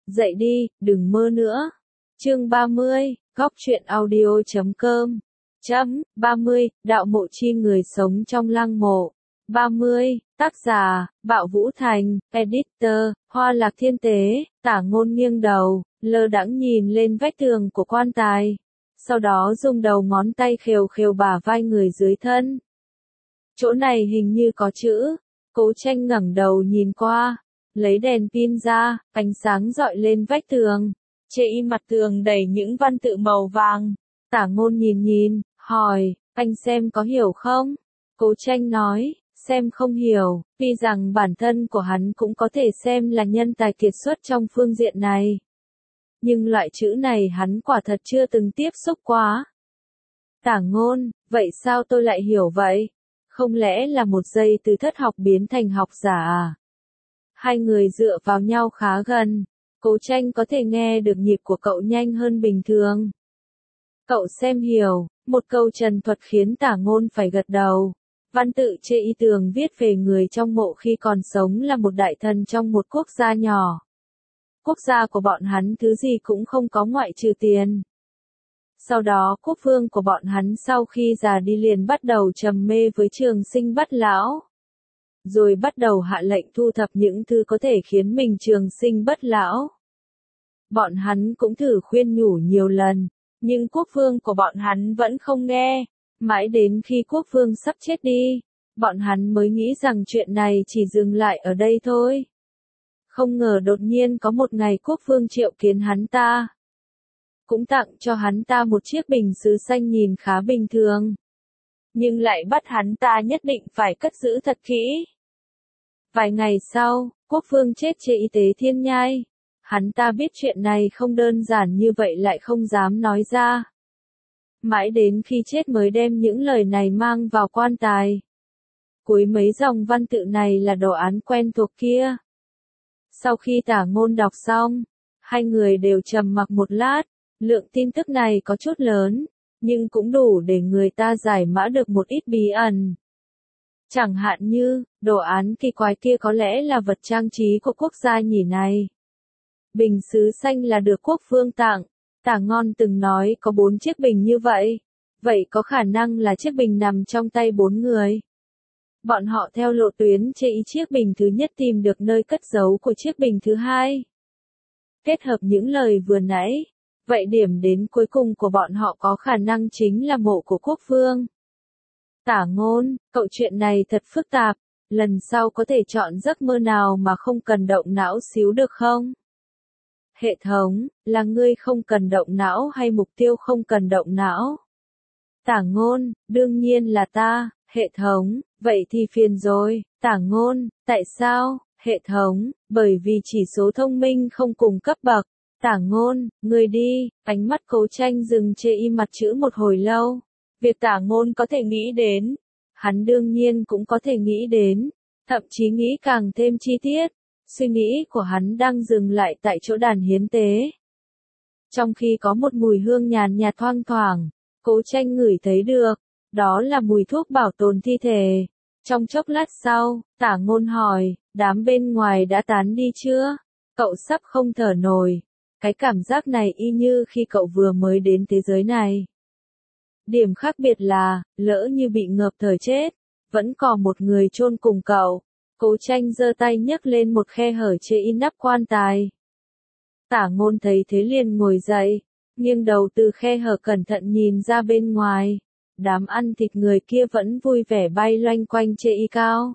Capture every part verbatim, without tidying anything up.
Dậy đi, đừng mơ nữa. Chương ba mươi, góc truyện audio chấm com. Chấm, ba mươi, đạo mộ chi người sống trong lăng mộ. ba mươi, tác giả, Bạo Vũ Thành, editor, Hoa Lạc Thiên Tế, Tả Ngôn nghiêng đầu, lơ đãng nhìn lên vách tường của quan tài. Sau đó dùng đầu ngón tay khều khều bả vai người dưới thân. Chỗ này hình như có chữ. Cố Tranh ngẩng đầu nhìn qua, lấy đèn pin ra, ánh sáng rọi lên vách tường. Trên mặt tường đầy những văn tự màu vàng. Tả Ngôn nhìn nhìn, hỏi, anh xem có hiểu không? Cố Tranh nói, xem không hiểu, tuy rằng bản thân của hắn cũng có thể xem là nhân tài kiệt xuất trong phương diện này. Nhưng loại chữ này hắn quả thật chưa từng tiếp xúc quá. Tả Ngôn, vậy sao tôi lại hiểu vậy? Không lẽ là một giây từ thất học biến thành học giả à? Hai người dựa vào nhau khá gần. Cố Tranh có thể nghe được nhịp của cậu nhanh hơn bình thường. Cậu xem hiểu, một câu trần thuật khiến Tả Ngôn phải gật đầu. Văn tự trên y tường viết về người trong mộ khi còn sống là một đại thần trong một quốc gia nhỏ. Quốc gia của bọn hắn thứ gì cũng không có ngoại trừ tiền. Sau đó quốc vương của bọn hắn sau khi già đi liền bắt đầu trầm mê với trường sinh bất lão. Rồi bắt đầu hạ lệnh thu thập những thứ có thể khiến mình trường sinh bất lão. Bọn hắn cũng thử khuyên nhủ nhiều lần, nhưng quốc vương của bọn hắn vẫn không nghe. Mãi đến khi quốc vương sắp chết đi, bọn hắn mới nghĩ rằng chuyện này chỉ dừng lại ở đây thôi. Không ngờ đột nhiên có một ngày quốc vương triệu kiến hắn ta. Cũng tặng cho hắn ta một chiếc bình sứ xanh nhìn khá bình thường. Nhưng lại bắt hắn ta nhất định phải cất giữ thật kỹ. Vài ngày sau, quốc vương chết trên y tế thiên nhai. Hắn ta biết chuyện này không đơn giản như vậy lại không dám nói ra. Mãi đến khi chết mới đem những lời này mang vào quan tài. Cuối mấy dòng văn tự này là đồ án quen thuộc kia. Sau khi Tả Ngôn đọc xong, hai người đều trầm mặc một lát. Lượng tin tức này có chút lớn, nhưng cũng đủ để người ta giải mã được một ít bí ẩn. Chẳng hạn như, đồ án kỳ quái kia có lẽ là vật trang trí của quốc gia nhỉ này. Bình sứ xanh là được quốc vương tặng. Tả Ngôn từng nói có bốn chiếc bình như vậy. Vậy có khả năng là chiếc bình nằm trong tay bốn người. Bọn họ theo lộ tuyến trên chiếc bình thứ nhất tìm được nơi cất giấu của chiếc bình thứ hai. Kết hợp những lời vừa nãy, vậy điểm đến cuối cùng của bọn họ có khả năng chính là mộ của quốc vương. Tả Ngôn, cậu chuyện này thật phức tạp, lần sau có thể chọn giấc mơ nào mà không cần động não xíu được không? Hệ thống, là ngươi không cần động não hay mục tiêu không cần động não? Tả Ngôn, đương nhiên là ta. Hệ thống, vậy thì phiền rồi. Tả Ngôn, tại sao? Hệ thống, bởi vì chỉ số thông minh không cùng cấp bậc. Tả Ngôn, ngươi đi. Ánh mắt Cố Tranh dừng trên y mặt chữ một hồi lâu. Việc Tả Ngôn có thể nghĩ đến, hắn đương nhiên cũng có thể nghĩ đến, thậm chí nghĩ càng thêm chi tiết. Suy nghĩ của hắn đang dừng lại tại chỗ đàn hiến tế. Trong khi có một mùi hương nhàn nhạt thoang thoảng, Cố Tranh ngửi thấy được, đó là mùi thuốc bảo tồn thi thể. Trong chốc lát sau, Tả Ngôn hỏi, đám bên ngoài đã tán đi chưa? Cậu sắp không thở nổi. Cái cảm giác này y như khi cậu vừa mới đến thế giới này. Điểm khác biệt là, lỡ như bị ngợp thở chết, vẫn còn một người chôn cùng cậu. Cố Tranh giơ tay nhấc lên một khe hở trên nắp quan tài. Tả Ngôn thấy thế liền ngồi dậy, nghiêng đầu từ khe hở cẩn thận nhìn ra bên ngoài. Đám ăn thịt người kia vẫn vui vẻ bay loanh quanh trên y cao.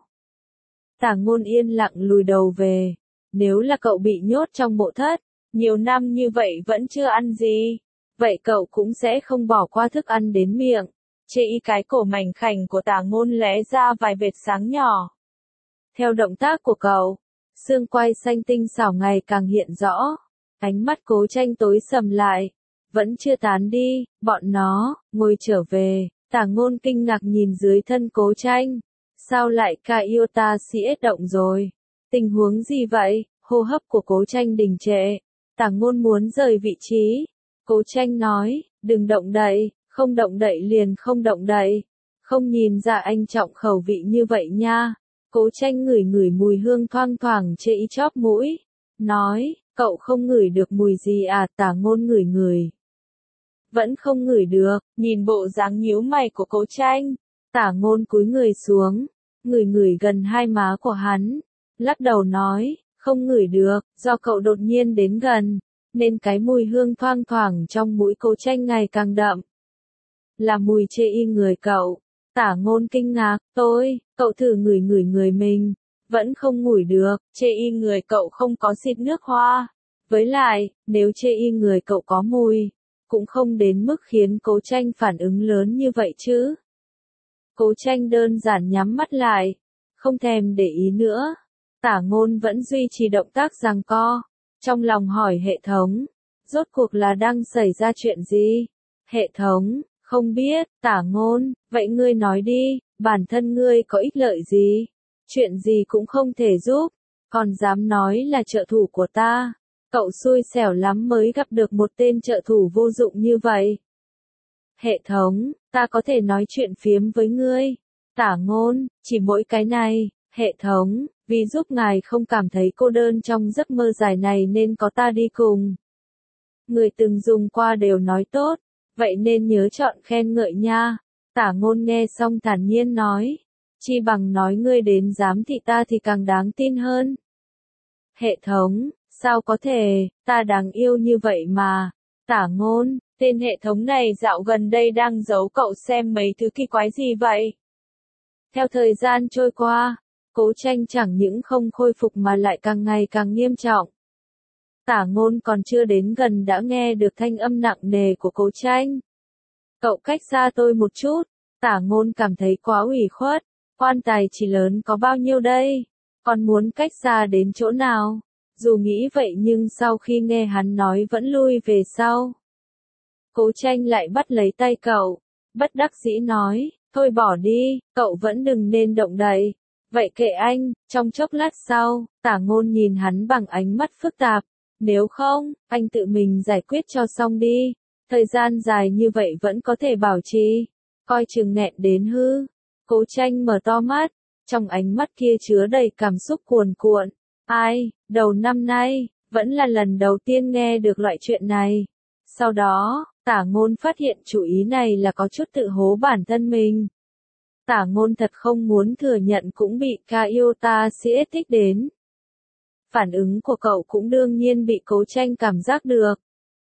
Tả Ngôn yên lặng lùi đầu về. Nếu là cậu bị nhốt trong mộ thất, nhiều năm như vậy vẫn chưa ăn gì, vậy cậu cũng sẽ không bỏ qua thức ăn đến miệng. Trên y cái cổ mảnh khảnh của Tả Ngôn lóe ra vài vệt sáng nhỏ. Theo động tác của cậu, xương quai xanh tinh xảo ngày càng hiện rõ. Ánh mắt Cố Tranh tối sầm lại. Vẫn chưa tán đi, bọn nó, ngồi trở về. Tả Ngôn kinh ngạc nhìn dưới thân Cố Tranh. Sao lại Kaiota siết động rồi? Tình huống gì vậy? Hô hấp của Cố Tranh đình trệ. Tả Ngôn muốn rời vị trí. Cố Tranh nói, đừng động đậy, không động đậy liền không động đậy. Không nhìn ra anh trọng khẩu vị như vậy nha. Cố Tranh ngửi ngửi mùi hương thoang thoảng trên chóp mũi. Nói, Cậu không ngửi được mùi gì à? Tả Ngôn ngửi ngửi. Vẫn không ngửi được, nhìn bộ dáng nhíu mày của Cố Tranh. Tả Ngôn cúi người xuống, ngửi ngửi gần hai má của hắn, lắc đầu nói, không ngửi được, do cậu đột nhiên đến gần, nên cái mùi hương thoang thoảng trong mũi Cố Tranh ngày càng đậm. Là mùi chê y người cậu. Tả Ngôn kinh ngạc, tôi, cậu thử ngửi ngửi người mình, vẫn không ngửi được, chê y người cậu không có xịt nước hoa. Với lại, nếu chê y người cậu có mùi, cũng không đến mức khiến Cố Tranh phản ứng lớn như vậy chứ. Cố Tranh đơn giản nhắm mắt lại, không thèm để ý nữa. Tả Ngôn vẫn duy trì động tác giằng co, trong lòng hỏi hệ thống, rốt cuộc là đang xảy ra chuyện gì? Hệ thống, không biết. Tả Ngôn, vậy ngươi nói đi, bản thân ngươi có ích lợi gì? Chuyện gì cũng không thể giúp, còn dám nói là trợ thủ của ta. Cậu xui xẻo lắm mới gặp được một tên trợ thủ vô dụng như vậy. Hệ thống, ta có thể nói chuyện phiếm với ngươi. Tả Ngôn, chỉ mỗi cái này. Hệ thống, vì giúp ngài không cảm thấy cô đơn trong giấc mơ dài này nên có ta đi cùng. Người từng dùng qua đều nói tốt, vậy nên nhớ chọn khen ngợi nha. Tả Ngôn nghe xong thản nhiên nói, chi bằng nói ngươi đến giám thị ta thì càng đáng tin hơn. Hệ thống, sao có thể, ta đáng yêu như vậy mà. Tả Ngôn, tên hệ thống này dạo gần đây đang giấu cậu xem mấy thứ kỳ quái gì vậy? Theo thời gian trôi qua, Cố Tranh chẳng những không khôi phục mà lại càng ngày càng nghiêm trọng. Tả Ngôn còn chưa đến gần đã nghe được thanh âm nặng nề của Cố Tranh. Cậu cách xa tôi một chút. Tả Ngôn cảm thấy quá ủy khuất. Quan tài chỉ lớn có bao nhiêu đây? Còn muốn cách xa đến chỗ nào? Dù nghĩ vậy nhưng sau khi nghe hắn nói vẫn lui về sau. Cố Tranh lại bắt lấy tay cậu, bất đắc dĩ nói, thôi bỏ đi, cậu vẫn đừng nên động đậy. Vậy kệ anh. Trong chốc lát sau, Tả Ngôn nhìn hắn bằng ánh mắt phức tạp. Nếu không, anh tự mình giải quyết cho xong đi. Thời gian dài như vậy vẫn có thể bảo trì. Coi chừng nghẹn đến hư. Cố Tranh mở to mắt, trong ánh mắt kia chứa đầy cảm xúc cuồn cuộn. Ai, đầu năm nay, vẫn là lần đầu tiên nghe được loại chuyện này. Sau đó, Tả Ngôn phát hiện chủ ý này là có chút tự hố bản thân mình. Tả Ngôn thật không muốn thừa nhận cũng bị Kyota xê thích đến. Phản ứng của cậu cũng đương nhiên bị Cố Tranh cảm giác được.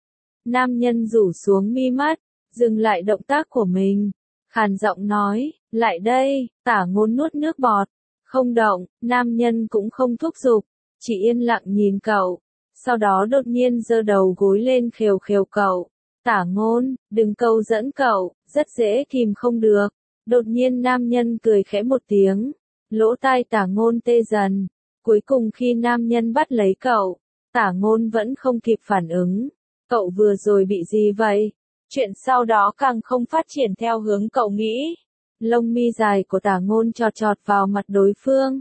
Nam nhân rủ xuống mi mắt, dừng lại động tác của mình, khàn giọng nói, lại đây. Tả Ngôn nuốt nước bọt, không động. Nam nhân cũng không thúc giục, chỉ yên lặng nhìn cậu, sau đó đột nhiên giơ đầu gối lên khều khều cậu. Tả Ngôn, đừng câu dẫn cậu, rất dễ kìm không được. Đột nhiên nam nhân cười khẽ một tiếng, lỗ tai Tả Ngôn tê dần. Cuối cùng khi nam nhân bắt lấy cậu, Tả Ngôn vẫn không kịp phản ứng. Cậu vừa rồi bị gì vậy? Chuyện sau đó càng không phát triển theo hướng cậu nghĩ. Lông mi dài của Tả Ngôn chọt chọt vào mặt đối phương.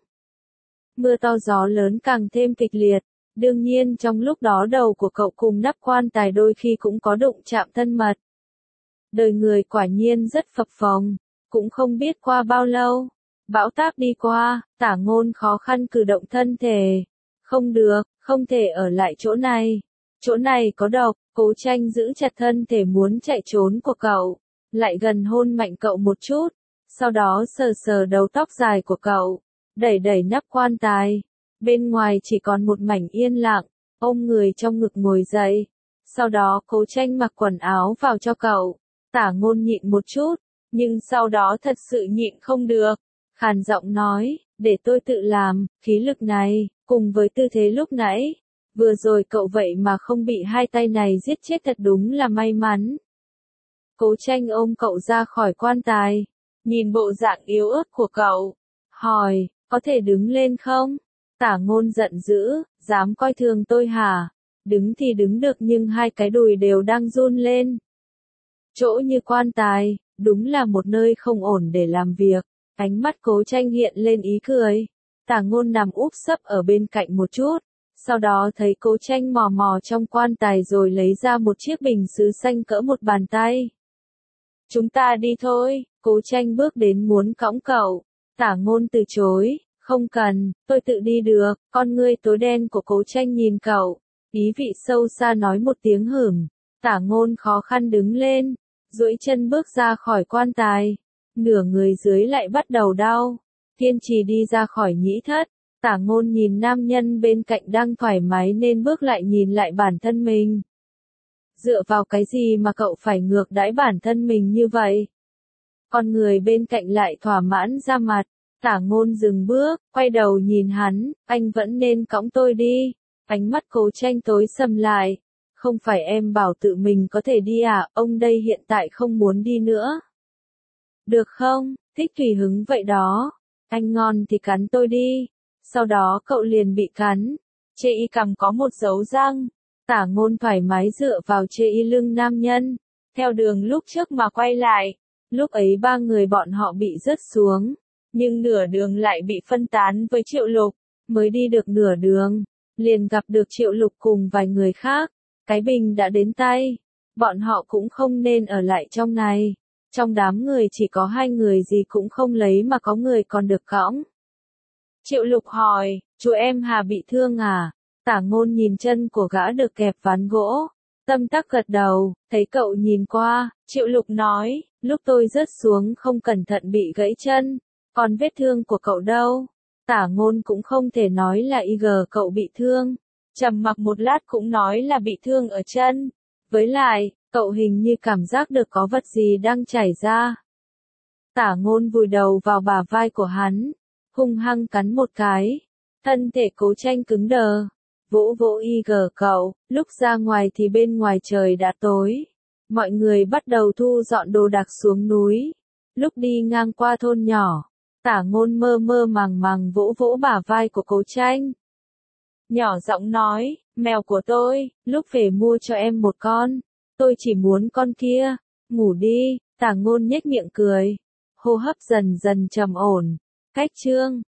Mưa to gió lớn càng thêm kịch liệt. Đương nhiên trong lúc đó đầu của cậu cùng nắp quan tài đôi khi cũng có đụng chạm thân mật. Đời người quả nhiên rất phập phồng. Cũng không biết qua bao lâu, bão táp đi qua, Tả Ngôn khó khăn cử động thân thể. Không được, không thể ở lại chỗ này. Chỗ này có độc. Cố Tranh giữ chặt thân thể muốn chạy trốn của cậu, lại gần hôn mạnh cậu một chút, sau đó sờ sờ đầu tóc dài của cậu, đẩy đẩy nắp quan tài. Bên ngoài chỉ còn một mảnh yên lặng, ôm người trong ngực ngồi dậy. Sau đó Cố Tranh mặc quần áo vào cho cậu. Tả Ngôn nhịn một chút, nhưng sau đó thật sự nhịn không được, khàn giọng nói, để tôi tự làm. Khí lực này, cùng với tư thế lúc nãy, vừa rồi cậu vậy mà không bị hai tay này giết chết thật đúng là may mắn. Cố Tranh ôm cậu ra khỏi quan tài, nhìn bộ dạng yếu ớt của cậu, hỏi, có thể đứng lên không? Tả Ngôn giận dữ, dám coi thường tôi hả? Đứng thì đứng được nhưng hai cái đùi đều đang run lên. Chỗ như quan tài, đúng là một nơi không ổn để làm việc. Ánh mắt Cố Tranh hiện lên ý cười. Tả Ngôn nằm úp sấp ở bên cạnh một chút. Sau đó thấy Cố Tranh mò mò trong quan tài rồi lấy ra một chiếc bình sứ xanh cỡ một bàn tay. Chúng ta đi thôi. Cố Tranh bước đến muốn cõng cậu. Tả Ngôn từ chối, không cần, tôi tự đi được. Con ngươi tối đen của Cố Tranh nhìn cậu, Ý vị sâu xa nói một tiếng hửm, Tả Ngôn khó khăn đứng lên, duỗi chân bước ra khỏi quan tài, nửa người dưới lại bắt đầu đau, kiên trì đi ra khỏi nhĩ thất. Tả Ngôn nhìn nam nhân bên cạnh đang thoải mái nên bước lại nhìn lại bản thân mình. Dựa vào cái gì mà cậu phải ngược đãi bản thân mình như vậy? Con người bên cạnh lại thỏa mãn ra mặt. Tả Ngôn dừng bước, quay đầu nhìn hắn, anh vẫn nên cõng tôi đi. Ánh mắt Cố Tranh tối sầm lại. Không phải em bảo tự mình có thể đi à, ông đây hiện tại không muốn đi nữa. Được không, thích tùy hứng vậy đó. Anh ngon thì cắn tôi đi. Sau đó cậu liền bị cắn. Chê y cằm có một dấu răng. Tả Ngôn thoải mái dựa vào chê y lưng nam nhân. Theo đường lúc trước mà quay lại. Lúc ấy ba người bọn họ bị rớt xuống. Nhưng nửa đường lại bị phân tán với Triệu Lục. Mới đi được nửa đường. Liền gặp được Triệu Lục cùng vài người khác. Cái bình đã đến tay. Bọn họ cũng không nên ở lại trong này. Trong đám người chỉ có hai người gì cũng không lấy mà có người còn được cõng. Triệu Lục hỏi, chú em Hà bị thương à? Tả Ngôn nhìn chân của gã được kẹp ván gỗ. Tâm tắc gật đầu, thấy cậu nhìn qua, Triệu Lục nói, lúc tôi rớt xuống không cẩn thận bị gãy chân. Còn vết thương của cậu đâu? Tả Ngôn cũng không thể nói là y gờ cậu bị thương. Trầm mặc một lát cũng nói là bị thương ở chân. Với lại, cậu hình như cảm giác được có vật gì đang chảy ra. Tả Ngôn vùi đầu vào bả vai của hắn, hung hăng cắn một cái. Thân thể Cố Tranh cứng đờ. Vỗ vỗ y gờ cậu, lúc ra ngoài thì bên ngoài trời đã tối. Mọi người bắt đầu thu dọn đồ đạc xuống núi. Lúc đi ngang qua thôn nhỏ, Tả Ngôn mơ mơ màng màng vỗ vỗ bả vai của Cố Tranh. Nhỏ giọng nói, mèo của tôi, lúc về mua cho em một con. Tôi chỉ muốn con kia. Ngủ đi. Tả Ngôn nhếch miệng cười. Hô hấp dần dần trầm ổn. Cách chương